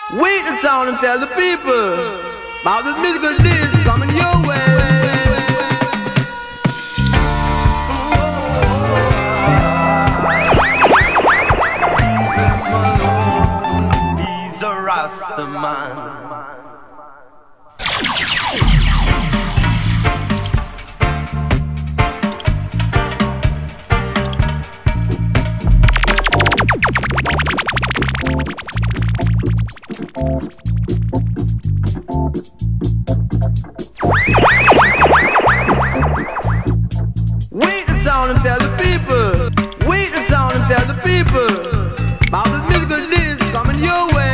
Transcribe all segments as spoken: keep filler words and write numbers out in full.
Wait the town and tell the people about the musical disc coming your way. He's a Rasta man. Wait the town and tell the people. Wait the town and tell the people about the musical disc coming your way.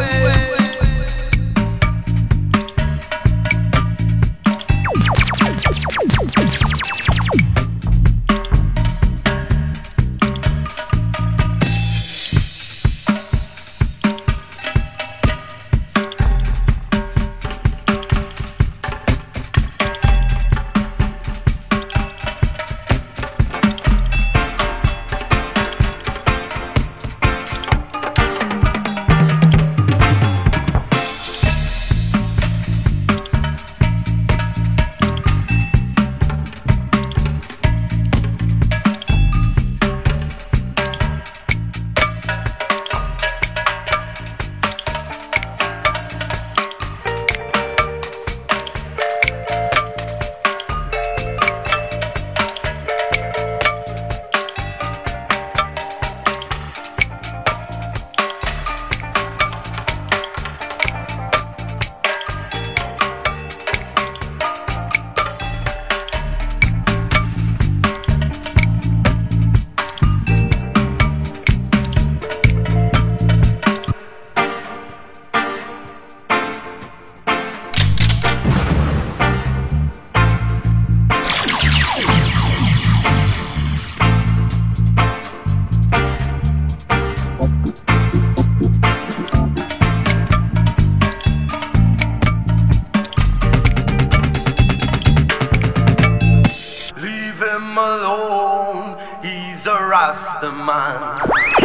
Alone, he's a Rasta man.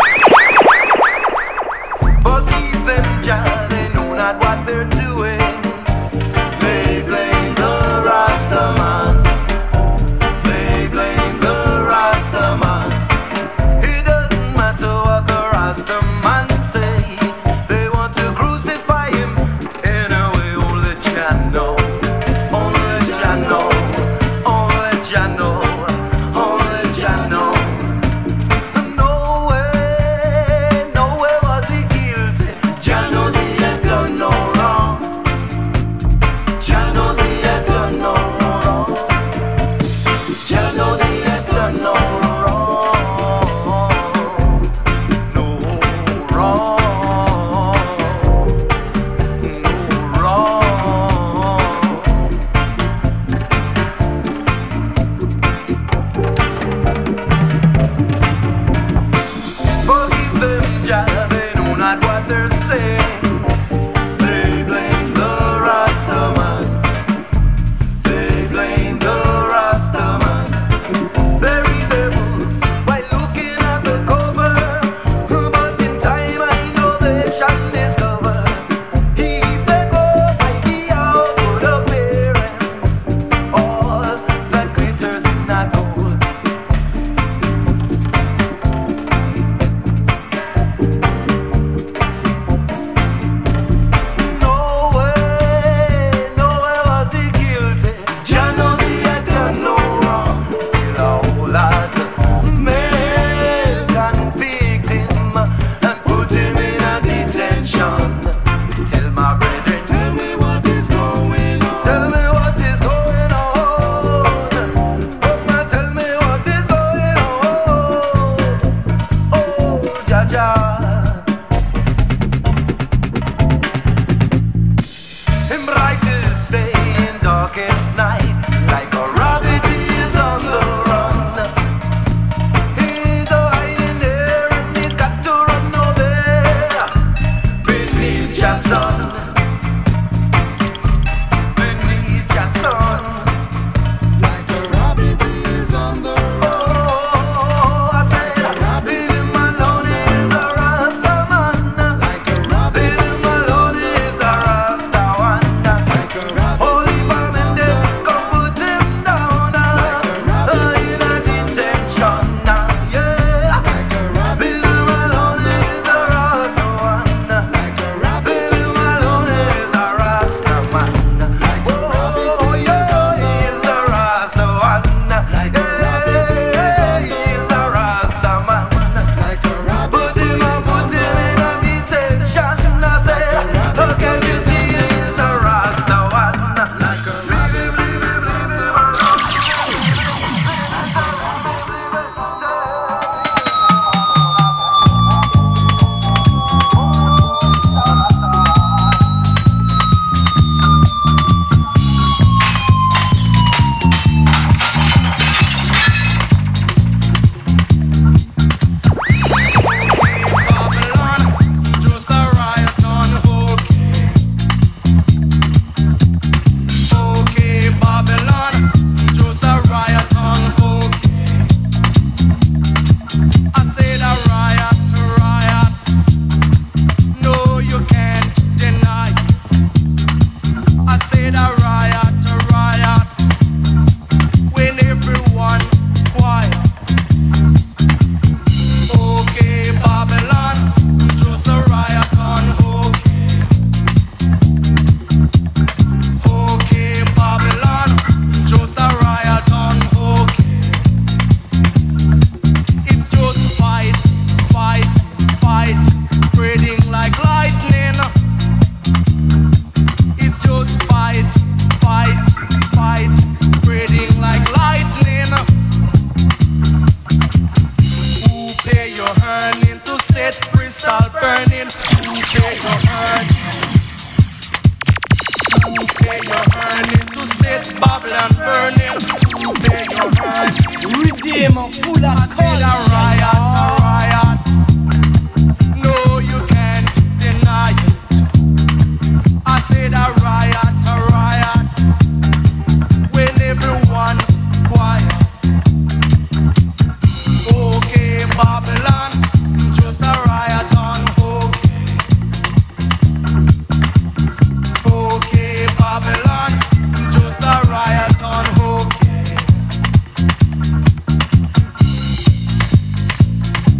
Forgive them, Jah, they know not what they're doing. They blame the Rasta man. They blame the Rasta man. It doesn't matter what the Rasta man say. They want to crucify him anyway. Only Jah know. Only Jah know. Only Jah know. Oh, I said, leave him alone, he's a them full of culture. A riot, a riot. No, you can't deny it. I said a riot, a riot. When everyone quiet. Okay, Babylon, just a riot on okay. Okay, Babylon, just a riot on okay.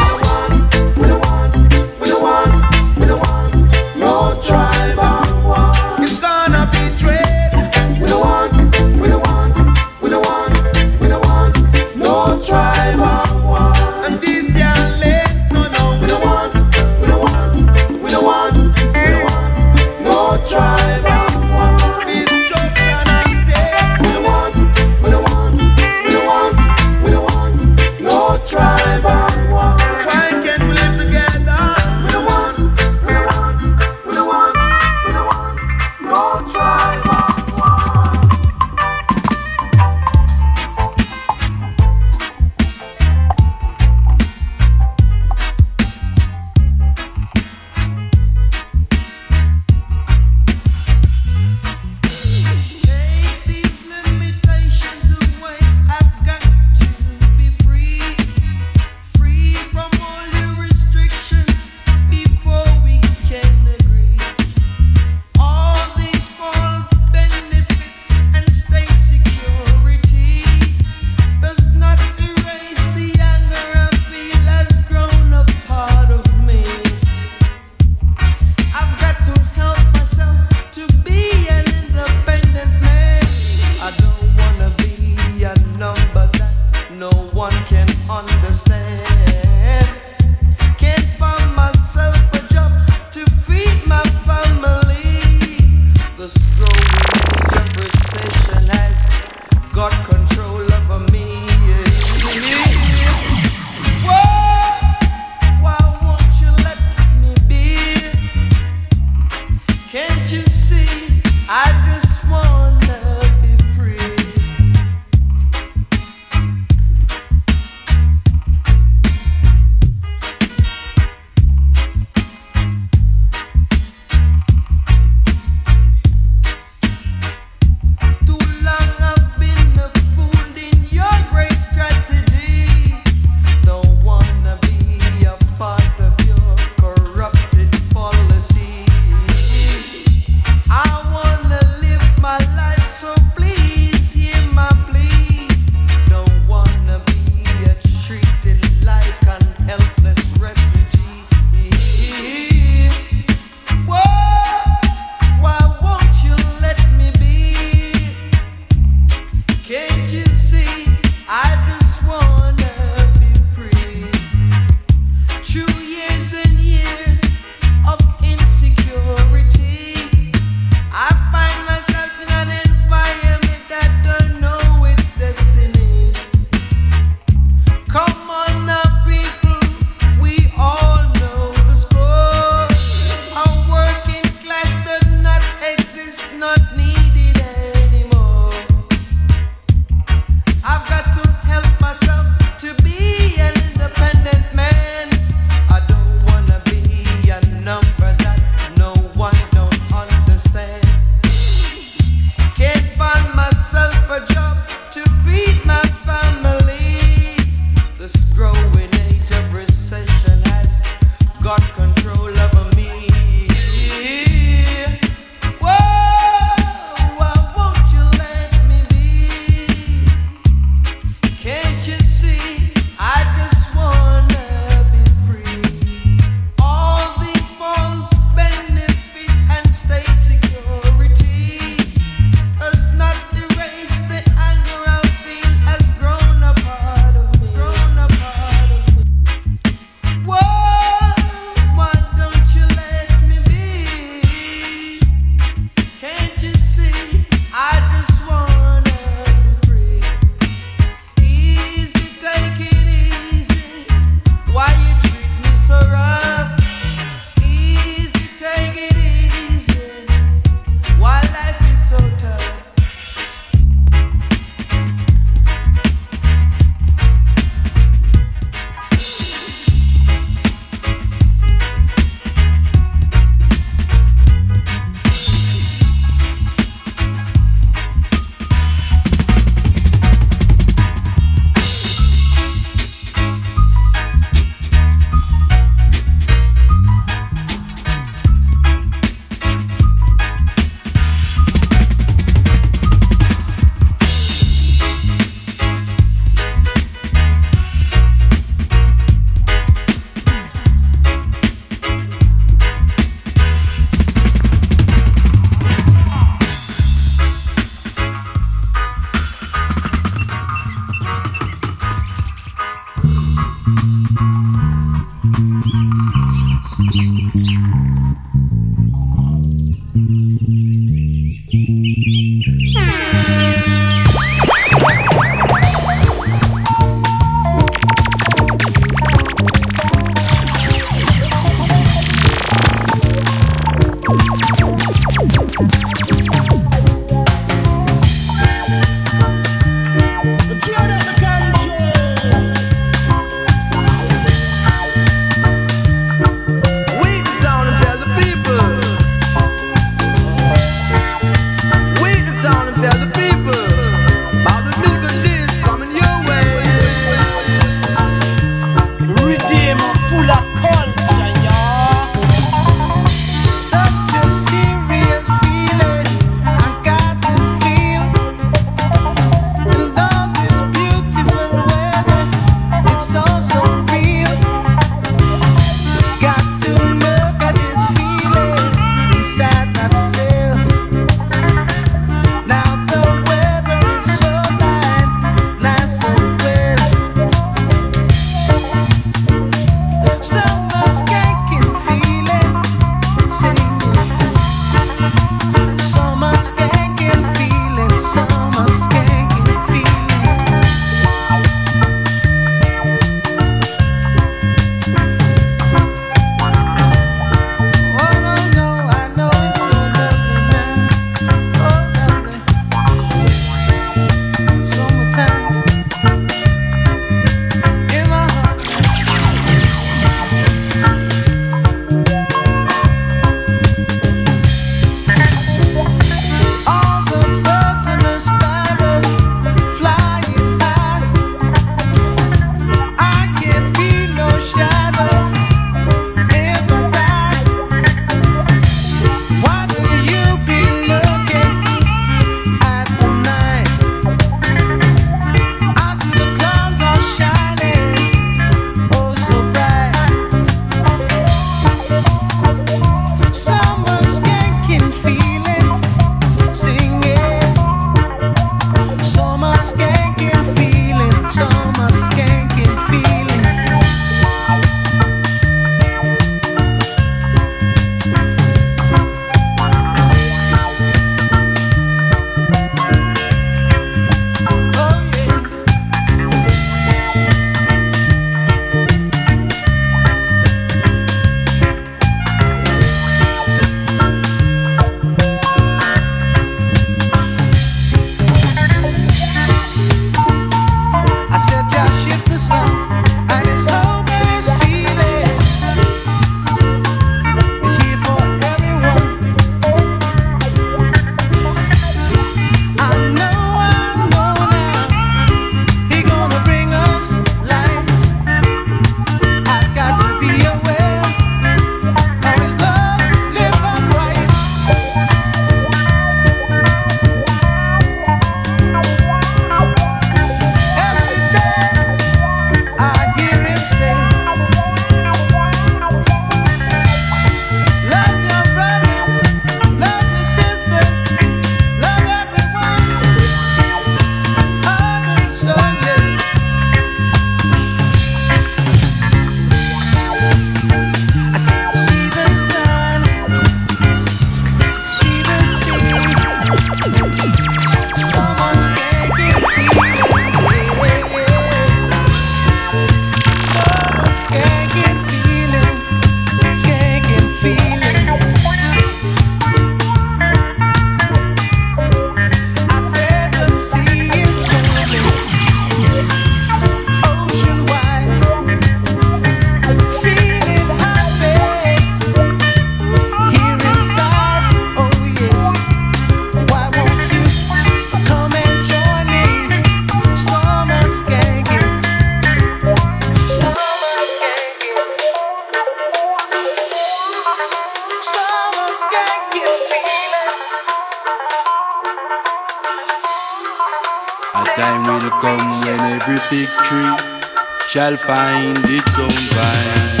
time will come when every fig tree shall find its own vine.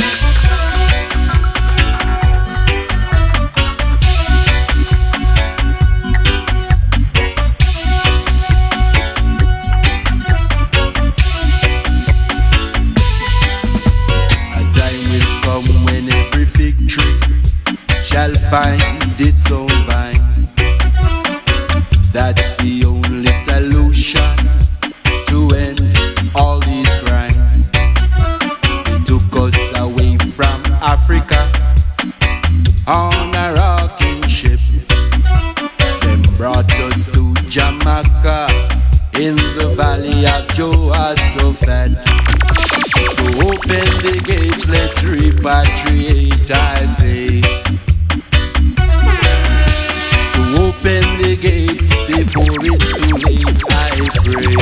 A time will come when every fig tree shall find its own vine. That's the only solution to end all these crimes. They took us away from Africa on a rocking ship. Then brought us to Jamaica in the valley of Jehoshaphat. So open the gates, let's repatriate, I say. So open the gates before it's too late, I pray.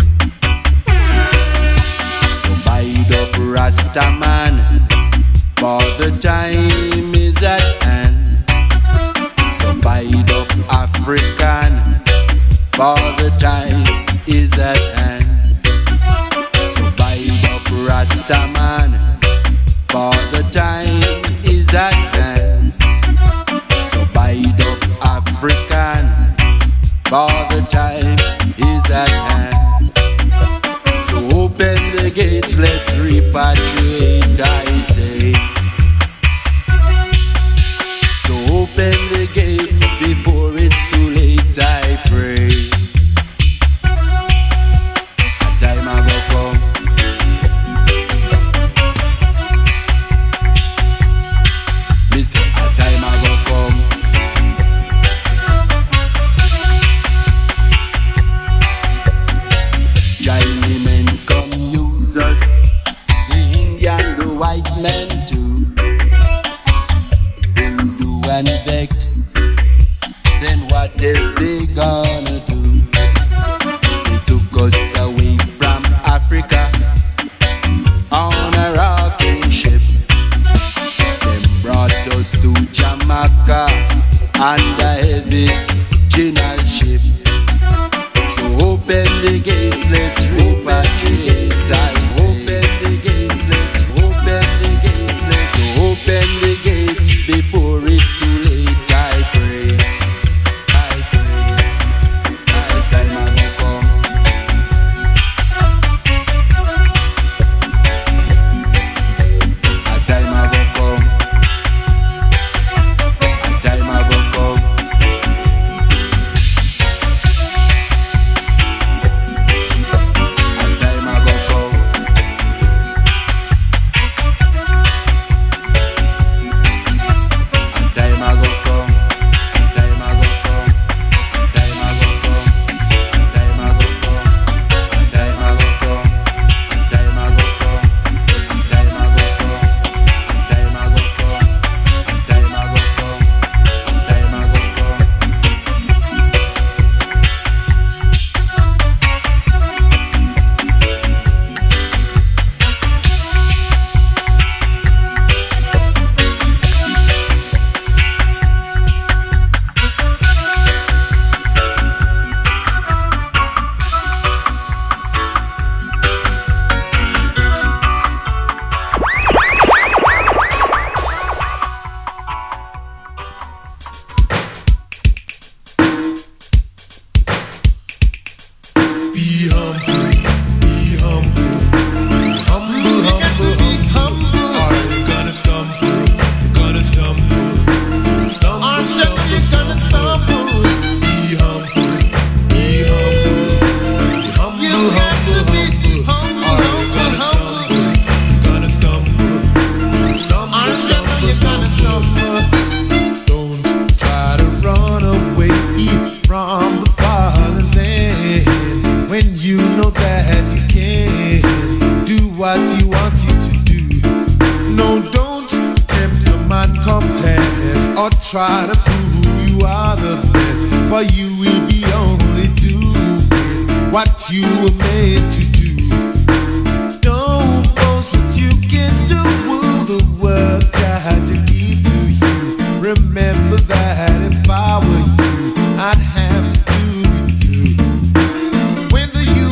So bide up Rastaman, for the time is at hand. So bide up African, for the time is at hand. So bide up Rastaman, for the time is at hand. So bide up African, for the time is at hand. So open the gates, let's repatriate, I say. So open the gates before it's too late, I pray. A time I will come. Listen, a time I will come. Chinese men come use us, the Indian, the white men too. Voodoo and vex, then what else they gonna do? They took us away from Africa on a rocking ship. Then brought us to Jamaica on the heavy general ship. So open the gates, let's repatriate. Let's open the gates, let's open the gates, let's open the gates before it's too late. I pray, I pray, I time I will come. A time I will come. A time I will come. or try to prove you are the best, for you will be only doing what you were made to do. Don't boast what you can do, the world God to give to you. Remember that if I were you, I'd have to do it too. When the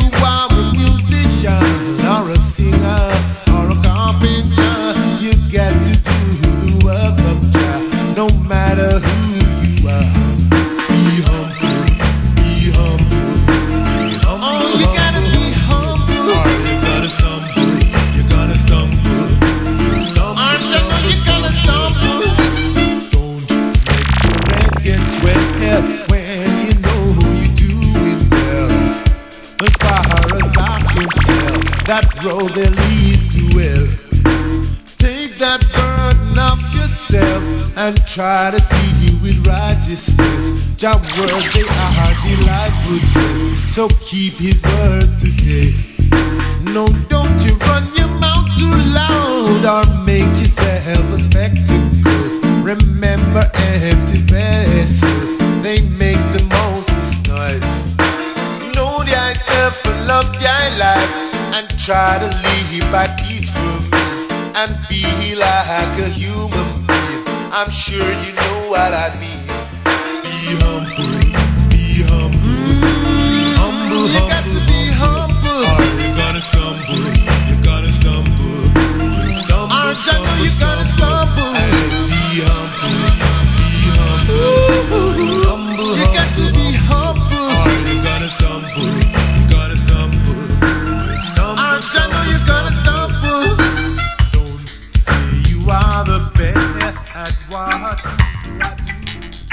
when you know you're doing well. As far as I can tell, that road that leads to hell. Take that burden off yourself and try to deal with righteousness. Jah words, they are delightful, yes. So keep his words today. No, don't you run your mouth too loud or make yourself a spectacle. Remember empty vessels, they make the most noise. Know thyself and love thy life and try to live by peaceful means and be like a human being. I'm sure you know what I mean. Be humble, be humble, be humble, you got to be humble. Or you're gonna stumble, you're gonna stumble, stumble, I stumble, know you're gonna stumble. Be humble, be humble, be humble, you got to be humble. Or you're gonna stumble, you're gonna stumble, stumble, I know you're gonna stumble. Don't say you are the best at what you are doing.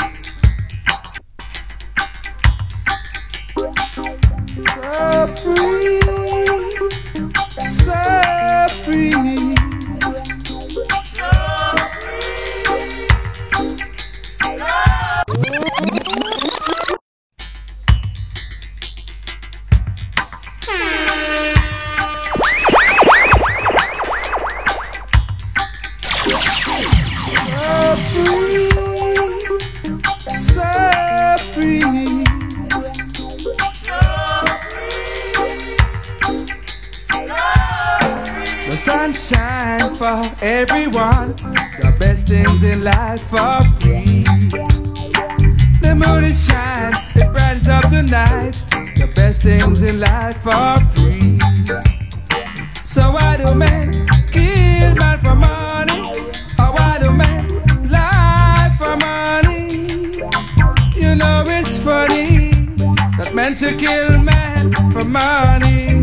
So free, so free, so free. The sunshine for everyone, the best things in life are free. The moon is shine, it brightens up the night, the best things in life are free. So why do men kill man for money? Or why do men lie for money? You know it's funny that men should kill man for money.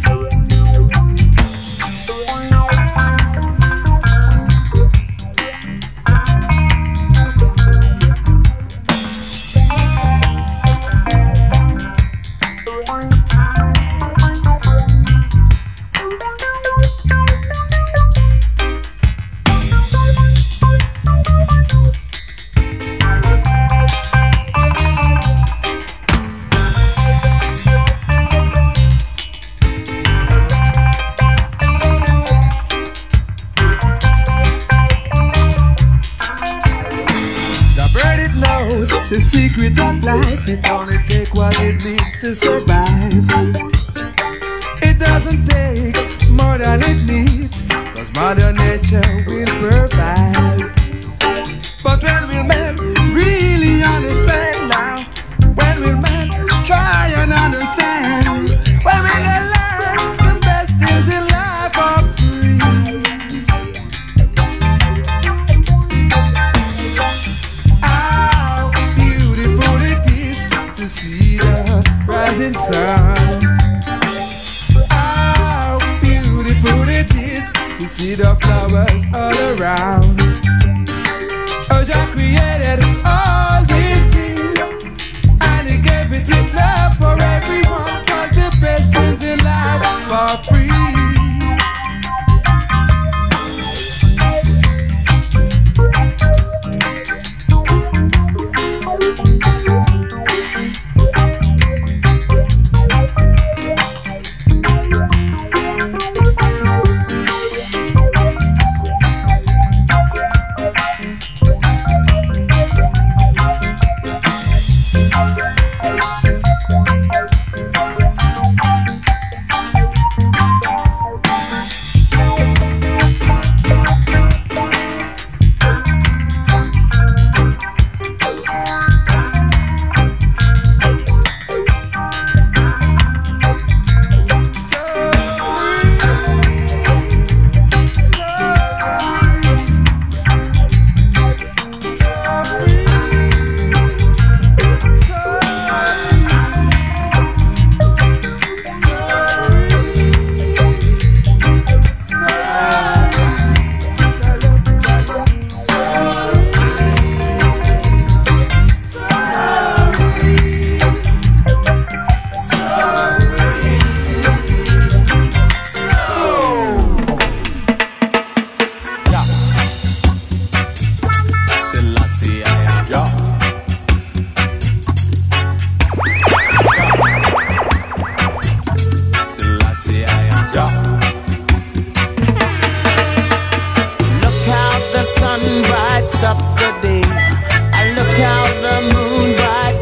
The secret of life, it only takes what it needs to survive. It doesn't take more than it needs, cause Mother Nature will provide. But when will men really understand now? When will men try and understand? When will they learn the best things in life are free? To see the rising sun. How beautiful it is to see the flowers all around. Oh, Jah created all these things and He gave it with love for everyone, cause the best things in life are free.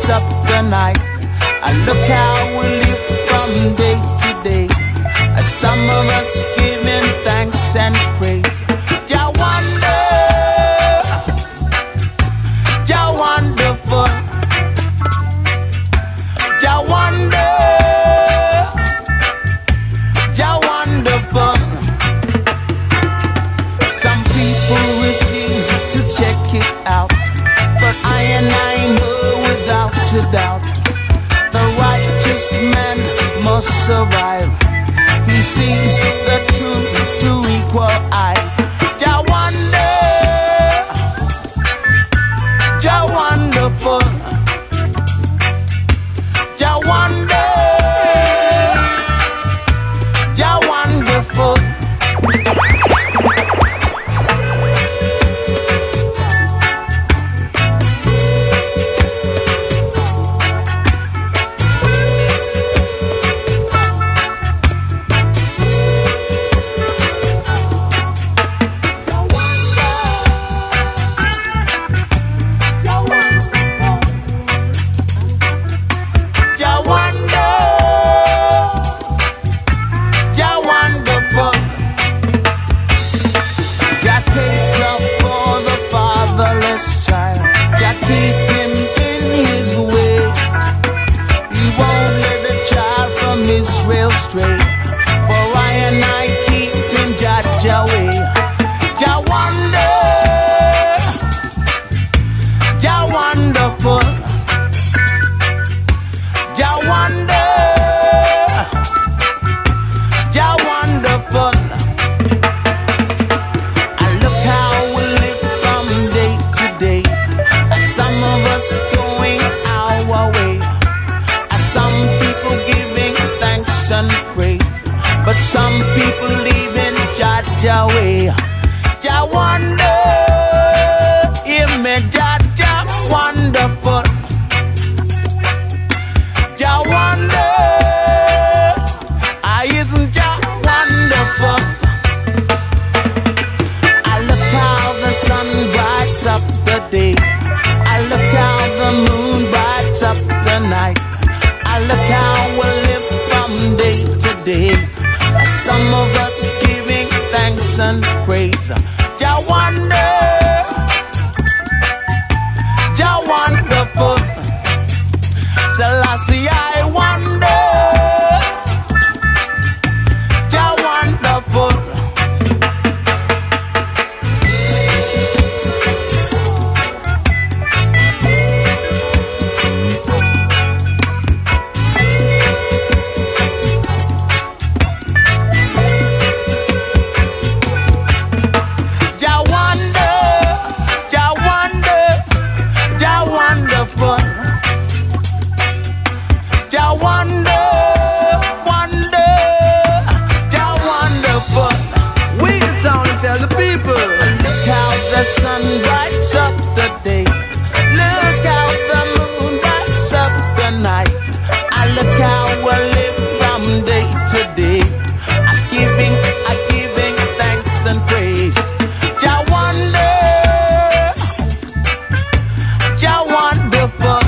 up the night. And look how we live from day to day. Some of us giving thanks and praise. Jah wonder, Jah wonderful, Jah wonder, Jah wonderful. Some people refuse to check it out, but I and I know without a doubt, the righteous man must survive. He sees the truth through equal eyes. Jah wonder, Jah wonderful, Jah wonder, Jah wonderful. Straight, for I and I keep him Jah way. Jah wonder, Jah wonderful, Jah wonder, Jah wonderful. And look how we live from day to day. Some of us going our way, and some people giving thanks and praise, but some people leaving Jah way. Jah wonder, hear me, Jah Jah wonderful, Jah wonder, I isn't Jah wonderful. I look how the sun brights up the day, I look how the moon brights up the night, I look how we live from day to day. Some of us giving thanks and praise. Jah wonder, Jah wonderful. Selassie, I wonder, Jah wonderful. The sun lights up the day. Look how the moon lights up the night. I look how we live from day to day. I'm giving, I'm giving thanks and praise. Jah wonder, Jah wonderful,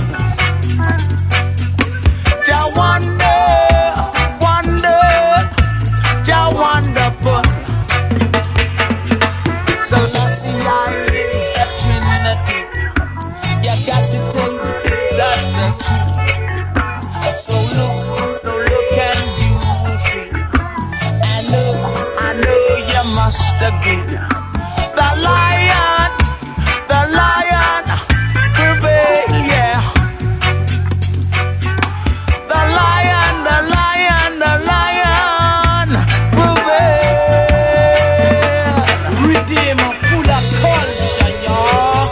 Jah wonder, wonder, Jah wonderful. So let's see how it is the Trinity. You got to take it out the truth. So look, so look and you will see. I know, I know you must agree. The lion, the lion prevail, yeah. The lion, the lion, the lion prevail. Redeemer full of culture, y'all.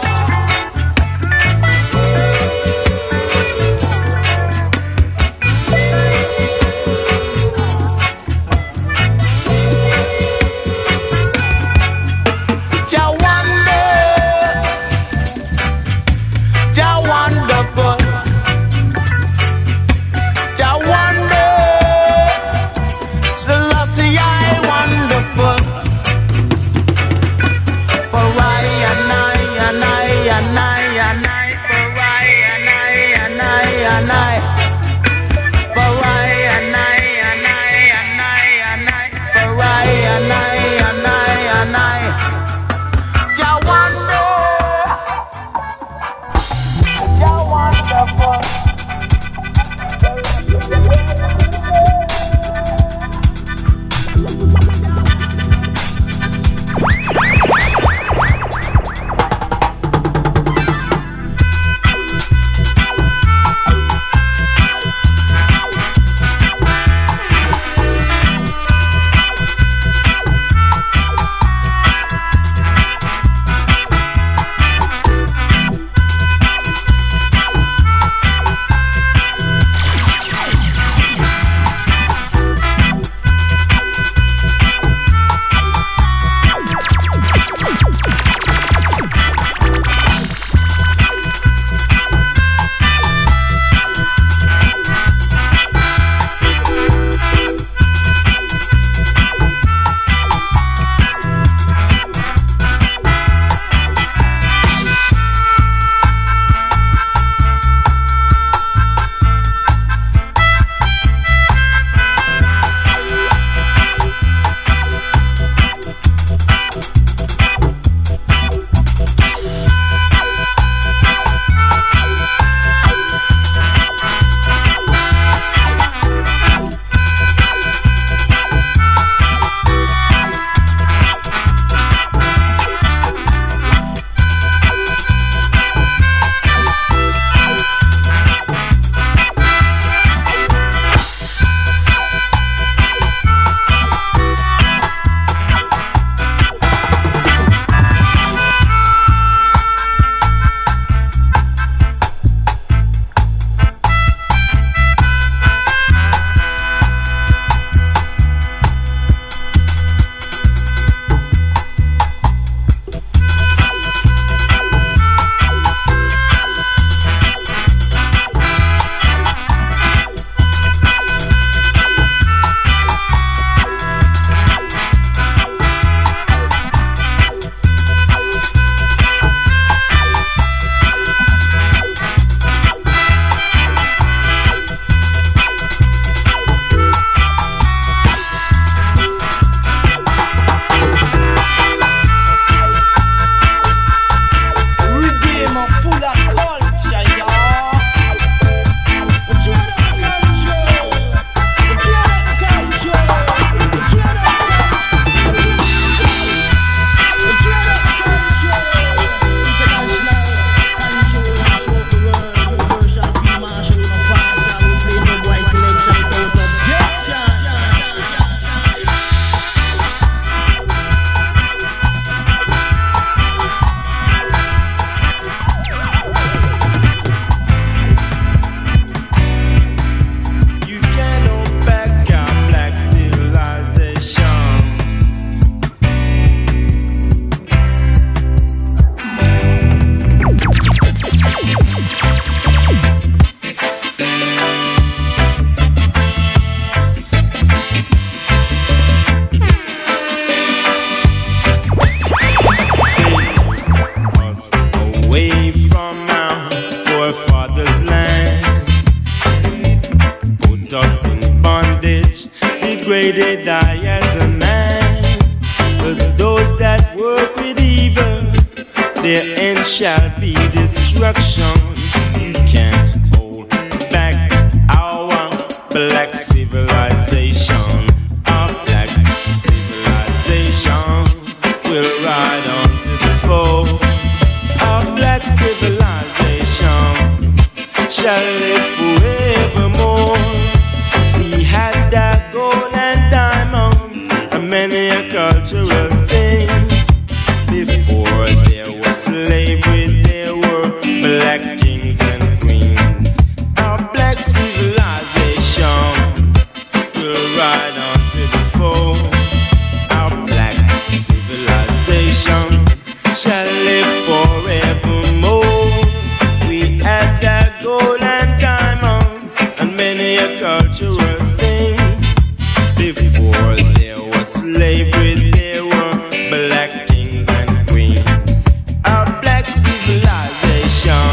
degraded I as a man. But those that work with evil, their end shall be destruction. You can't hold back our black civilization. Our black civilization will ride on to the foe. Our black civilization shall live forevermore. We had that gold and diamonds and many a cultural thing. Before there was slavery, there were black kings and queens. Our black civilization will ride on to the foe. Our black civilization shall live forevermore. We had that gold and diamonds and many a cultural thing. Before there was slavery, there were black kings and queens. Our black civilization.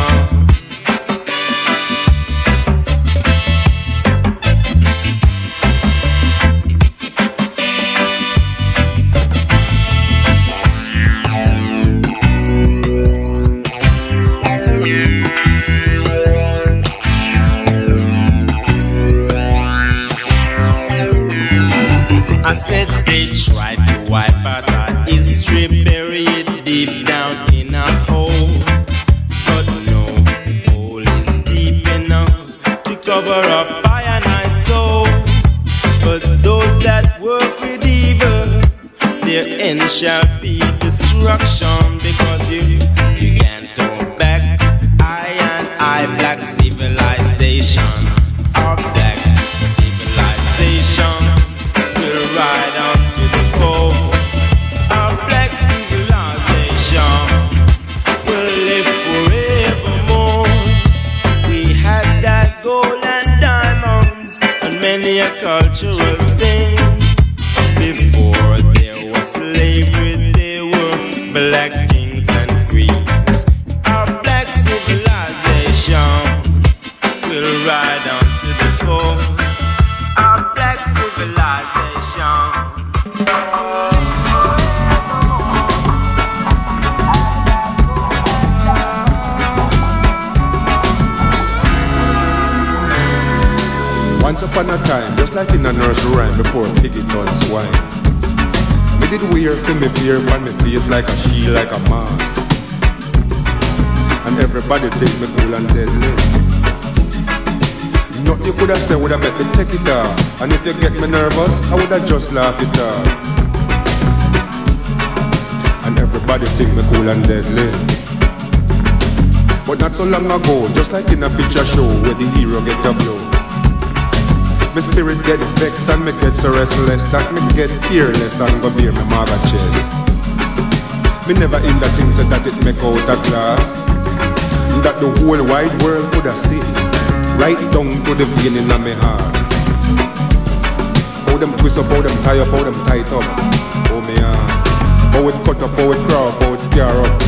I said they tried to wipe out our history, bury it deep down in a hole. But no hole is deep enough to cover up I and I soul. But those that work with evil, their end shall be destruction. Because you, you can't turn back I and I black civilization. Our black civilization will ride on to the foe. Our black civilization will live forevermore. We had that gold and diamonds and many a cultural thing. Before there was slavery, there were black kings and queens. Our black civilization will ride on to the foe. Our black civilization. Once upon a time, just like in a nursery rhyme before piggy turned swine, me did wear for me fear on me face like a shield, like a mask. And everybody think me cool and deadly. Nothing you could have said would have made me take it off. And if you get me nervous, I would have just laughed it off. And everybody think me cool and deadly. But not so long ago, just like in a picture show where the hero get a blow, my spirit get vexed and me get so restless that me get fearless and go bear my mother chest. Me never in the things that it make out a class, that the whole wide world could have seen, right down to the vein in my heart. How them twist up, how them tie up, how them tight up. Oh me heart, how it cut up, how it crop, how it scare up.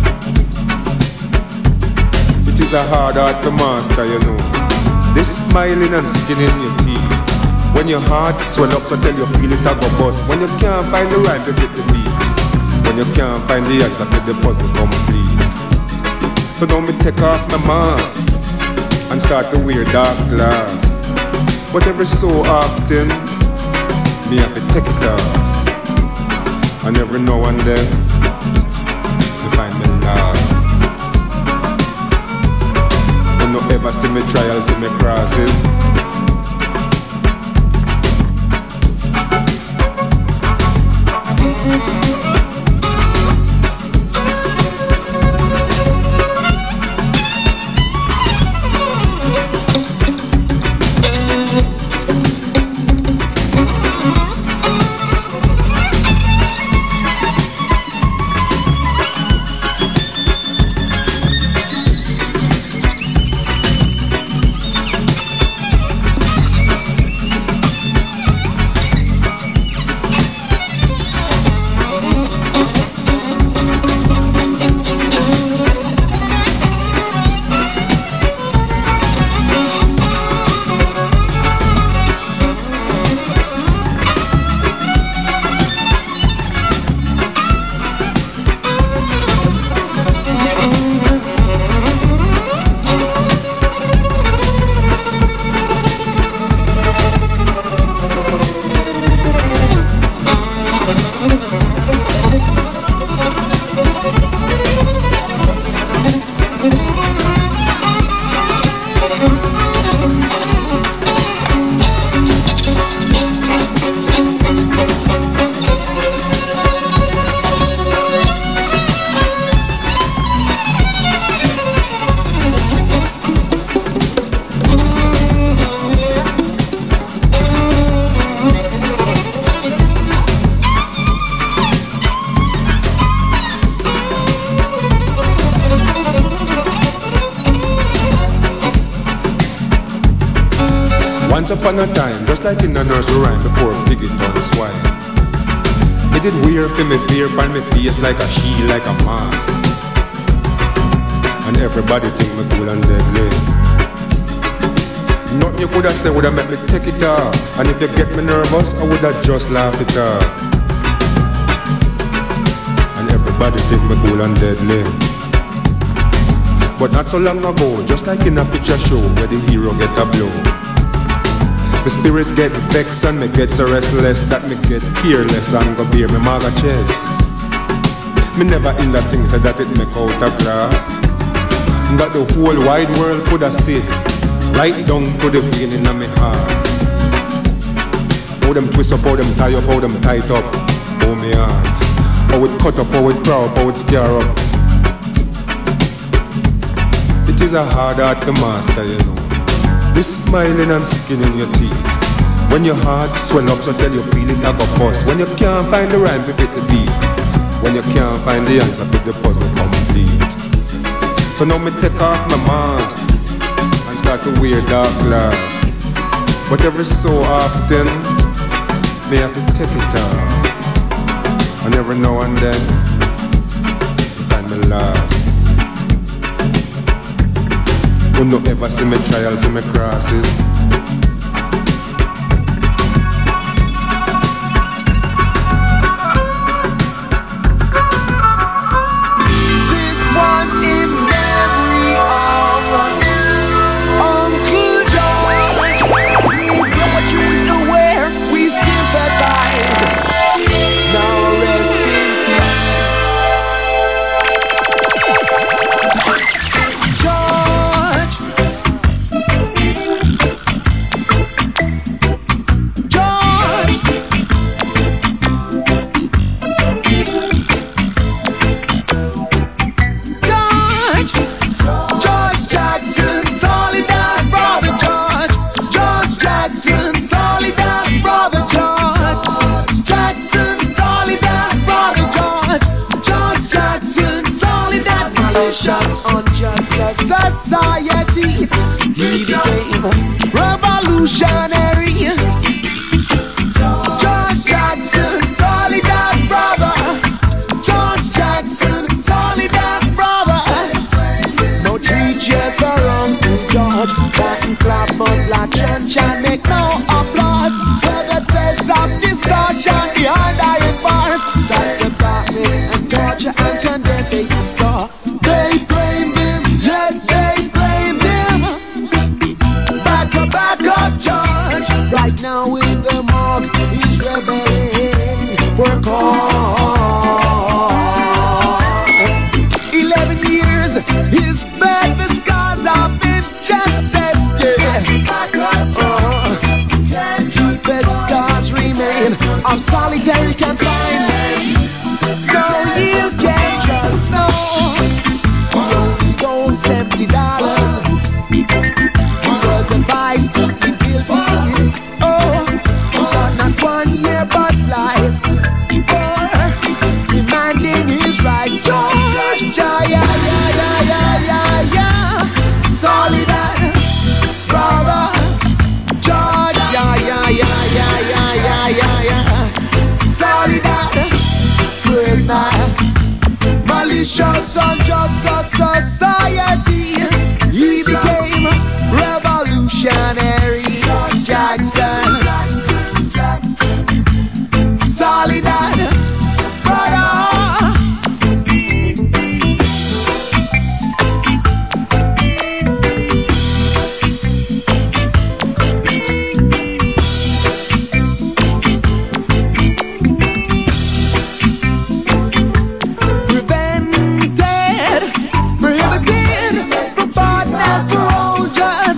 It is a hard art to master, you know. This smiling and skin in your teeth. When your heart swell up, so tell you feel it a go bust. When you can't find the rhyme to fit the beat, when you can't find the answer for the puzzle complete. So now me take off my mask and start to wear dark glass. But every so often, me have to take it off. And every now and then, me find me lost. You no ever see me trials, see me crosses. Once upon a time, just like in a nursery rhyme before piggy turn swine. Me did wear for me fear by me face like a shield, like a mask. And everybody think me cool and deadly. Nothing you coulda said woulda make me take it off. And if you get me nervous, I woulda just laugh it off. And everybody think me cool and deadly. But not so long ago, just like in a picture show where the hero get a blow. The spirit get vexed and me get so restless that me get careless and go bear me maga chest. Me never in that thing said that it make out a class. That the whole wide world coulda see right down to the vein in my heart. How them twist up, how them tie up, how them tight up, oh me heart. How it cut up, how it crawl up, how it scare up. It is a hard art to master, you know. This smiling and skin in your teeth. When your heart swell up, so tell you feel it, I go bust. When you can't find the rhyme to fit the beat. When you can't find the answer for the puzzle complete. So now me take off my mask and start to wear dark glass. But every so often, me have to take it off. And every now and then, I find me lost. Who no ever see me trials and me crosses. This one's in memory of Uncle George. We brethren aware, we sympathize. Now rest in peace. Malicious, unjust society. He became revolutionary. George Jackson, solid brother. George Jackson, solid brother. No three cheers for Uncle George. Latin clap, but Latin chant make no applause. Where the face of distortion behind iron bars. Sights of darkness and torture and condemn they saw. They blamed him, yes, they blamed him. Back up, back up, George. Right now in the morgue, he's rebelling for cause. Eleven years, his bed, the scars of injustice. Yeah, back up, uh, can't keep the scars remain of solitary confinement. No, you can't just know. Seventy dollars. He was advised to be guilty. Oh, he got not one year but life for demanding his right. George, yeah, yeah, yeah, yeah, yeah, yeah, yeah. Solid brother. George, yeah, yeah, yeah, yeah, yeah, yeah, yeah, yeah. Solid prisoner. Malicious, unjust society. He became revolutionary. Jackson, solid brother. Prevented, prohibited, for bad and for all just.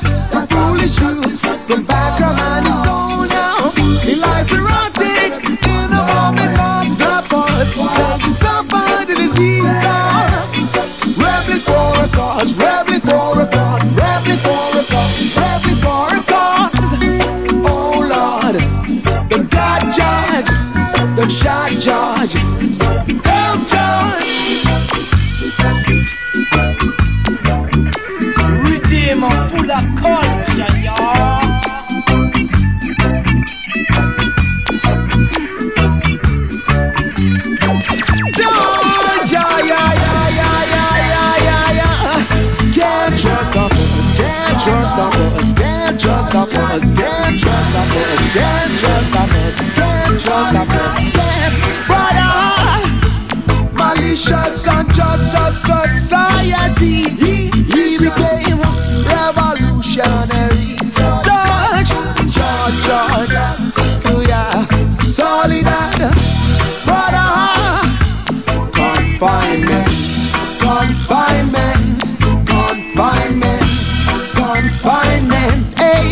us, can't trust of us, can't trust of us, can't trust of us, can't trust of us, can't. Brother, malicious and just a society. He, he became revolutionary. George, George, George, oh yeah, Soledad. Brother, confinement, confinement, confinement, confinement. Hey,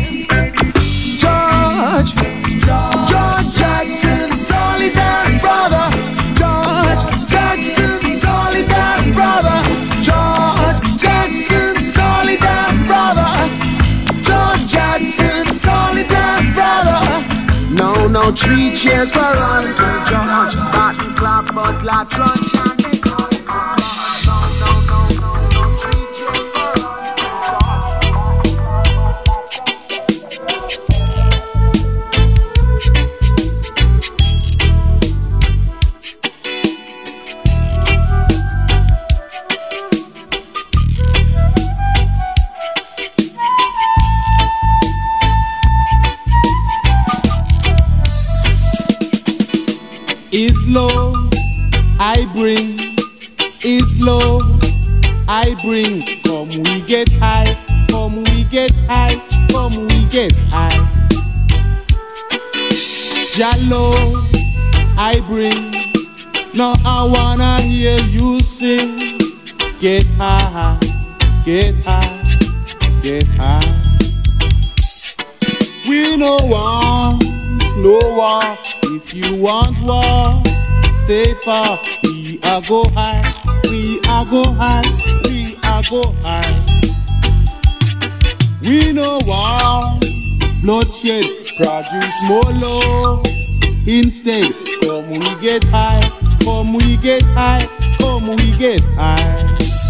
George, George Jackson, Soledad, brother. George Jackson, Soledad, brother. George Jackson, Soledad, brother. George Jackson, Soledad, brother. No, no, three cheers for Uncle George. Baton clap, but la trunch and they go on. No, no, no, no, no, three cheers for Is love I bring, is love I bring. Come we get high, come we get high, come we get high. Jah love I bring. Now I wanna hear you sing. Get high, get high, get high. We no want no war. If you want war, stay far. We are go high, we are go high, we are go high. We no want bloodshed, produce more love. Instead, come we get high, come we get high, come we get high.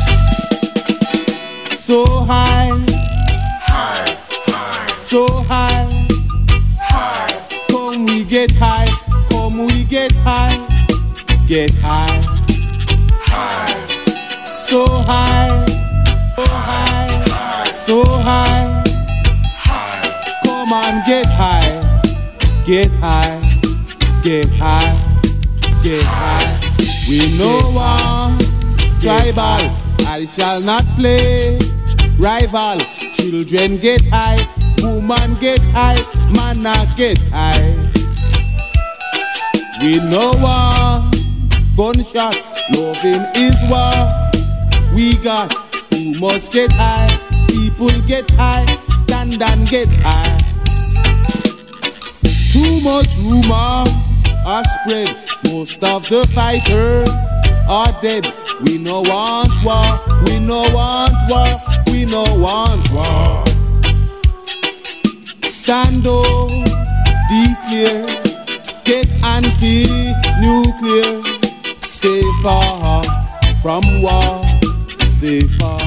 So high, High, high, so high. high, Come we get high, come we get high, get high, high, so high, so high, so high. high. Come on, get high, get high, get high, get high. We know one tribal, I shall not play rival. Children get high, woman get high, man not get high. We know one gunshot, loving is war. We got who must get high, people get high, stand and get high. Too much rumor are spread, most of the fighters are dead. We no want war, we no want war, we no want war. Stand up, declare, get anti-nuclear. Stay far from war, stay far.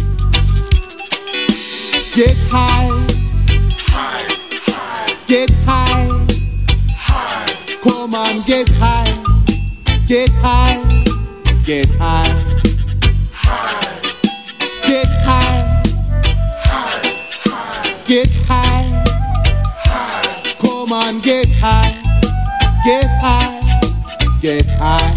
Get high, High, high, get high. high, Come on, get high, get high, get high, high, get high, high, get high. high. Come on, get high, get high, get high.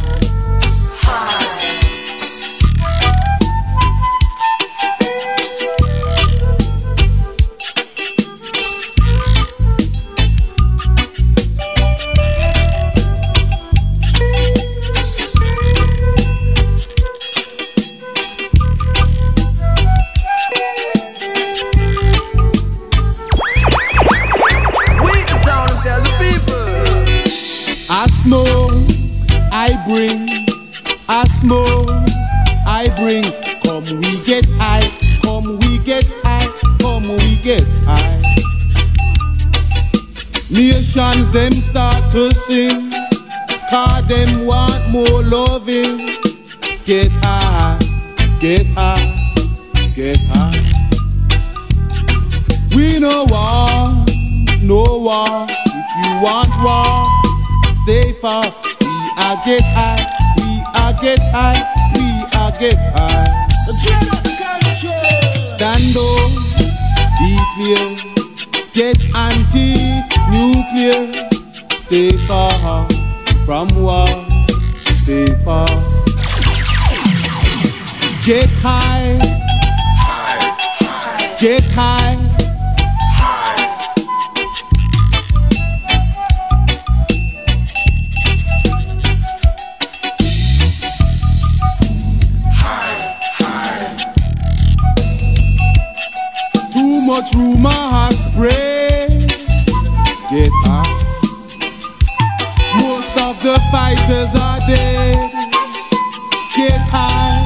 I smoke, I bring, I smoke, I bring. Come we get high, come we get high, come we get high. Nations them start to sing, 'cause them want more loving. Get high, get high, get high. We no want, no war. If you want war, stay far. We are get high, we are get high, we are get high. Stand up, be nuclear. Get anti-nuclear. Stay far from war. Stay far. Get high. Get high. Too much rumor has spread. Get high. Most of the fighters are dead. Get high.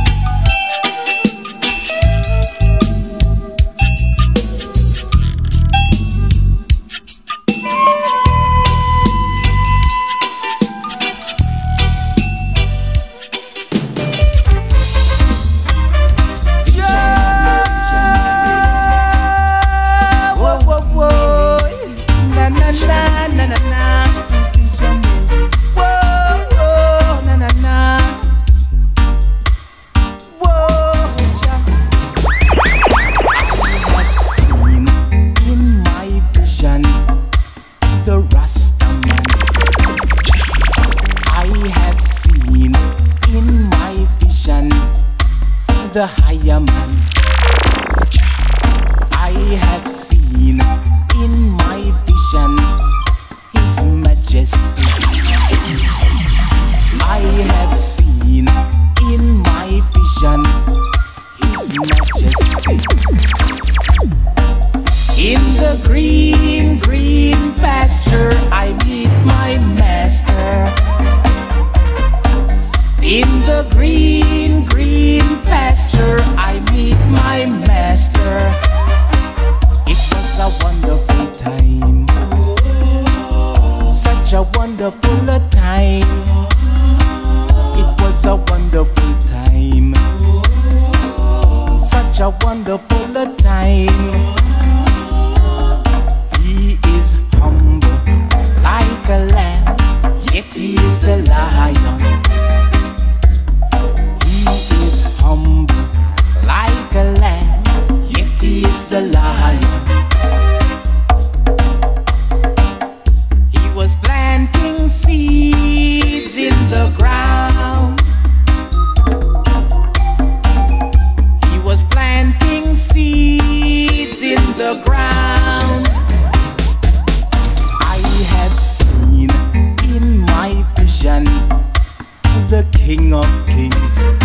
The higher man. I have seen in my vision His majesty. I have seen in my vision His majesty. In the green, green pasture I meet my master. In the green, green pasture I meet my master. It was a wonderful time, such a wonderful time. It was a wonderful time, such a wonderful time. He is humble like a lamb, yet he is the lion. Humble like a lamb, yet he is the lion. He was planting seeds in the ground. He was planting seeds in the ground. I have seen in my vision the King of Kings.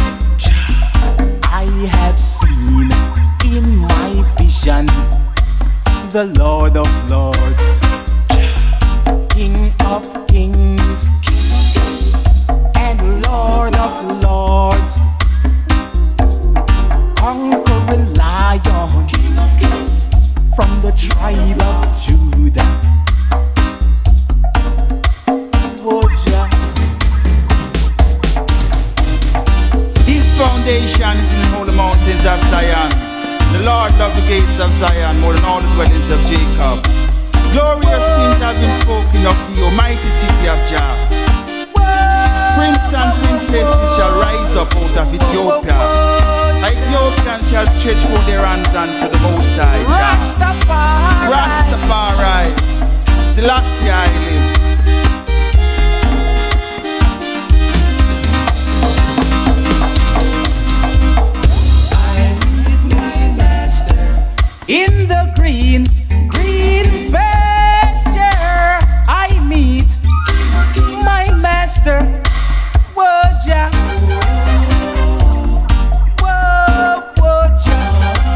I have seen in my vision the Lord of Lords, King of Kings, and Lord of Lords, conquering lion, King of Kings, from the tribe of Judah. Foundation is in the holy mountains of Zion. The Lord loved the gates of Zion more than all the dwellings of Jacob. Glorious things have been spoken of the almighty city of Jah. Prince and princesses shall rise up out of Ethiopia. Ethiopians shall stretch forth their hands unto the Most High Jah. Rastafari, Rastafari, Selassie I live. In the green, green pasture I meet my master. Whoa, Jah. Whoa, whoa, Jah.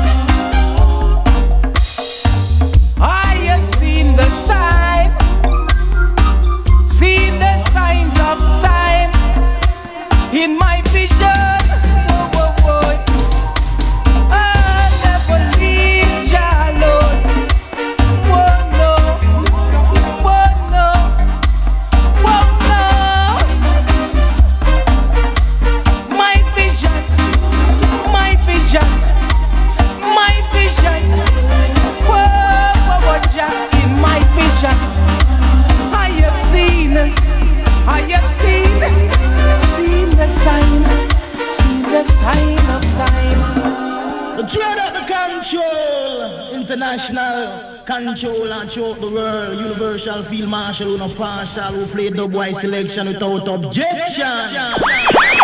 I have seen the sign, seen the signs of time in my vision. Whoa, whoa, whoa. Dread out the control. international controller throughout the world, universal field marshal, who no partial, who play dub wise selection without objection.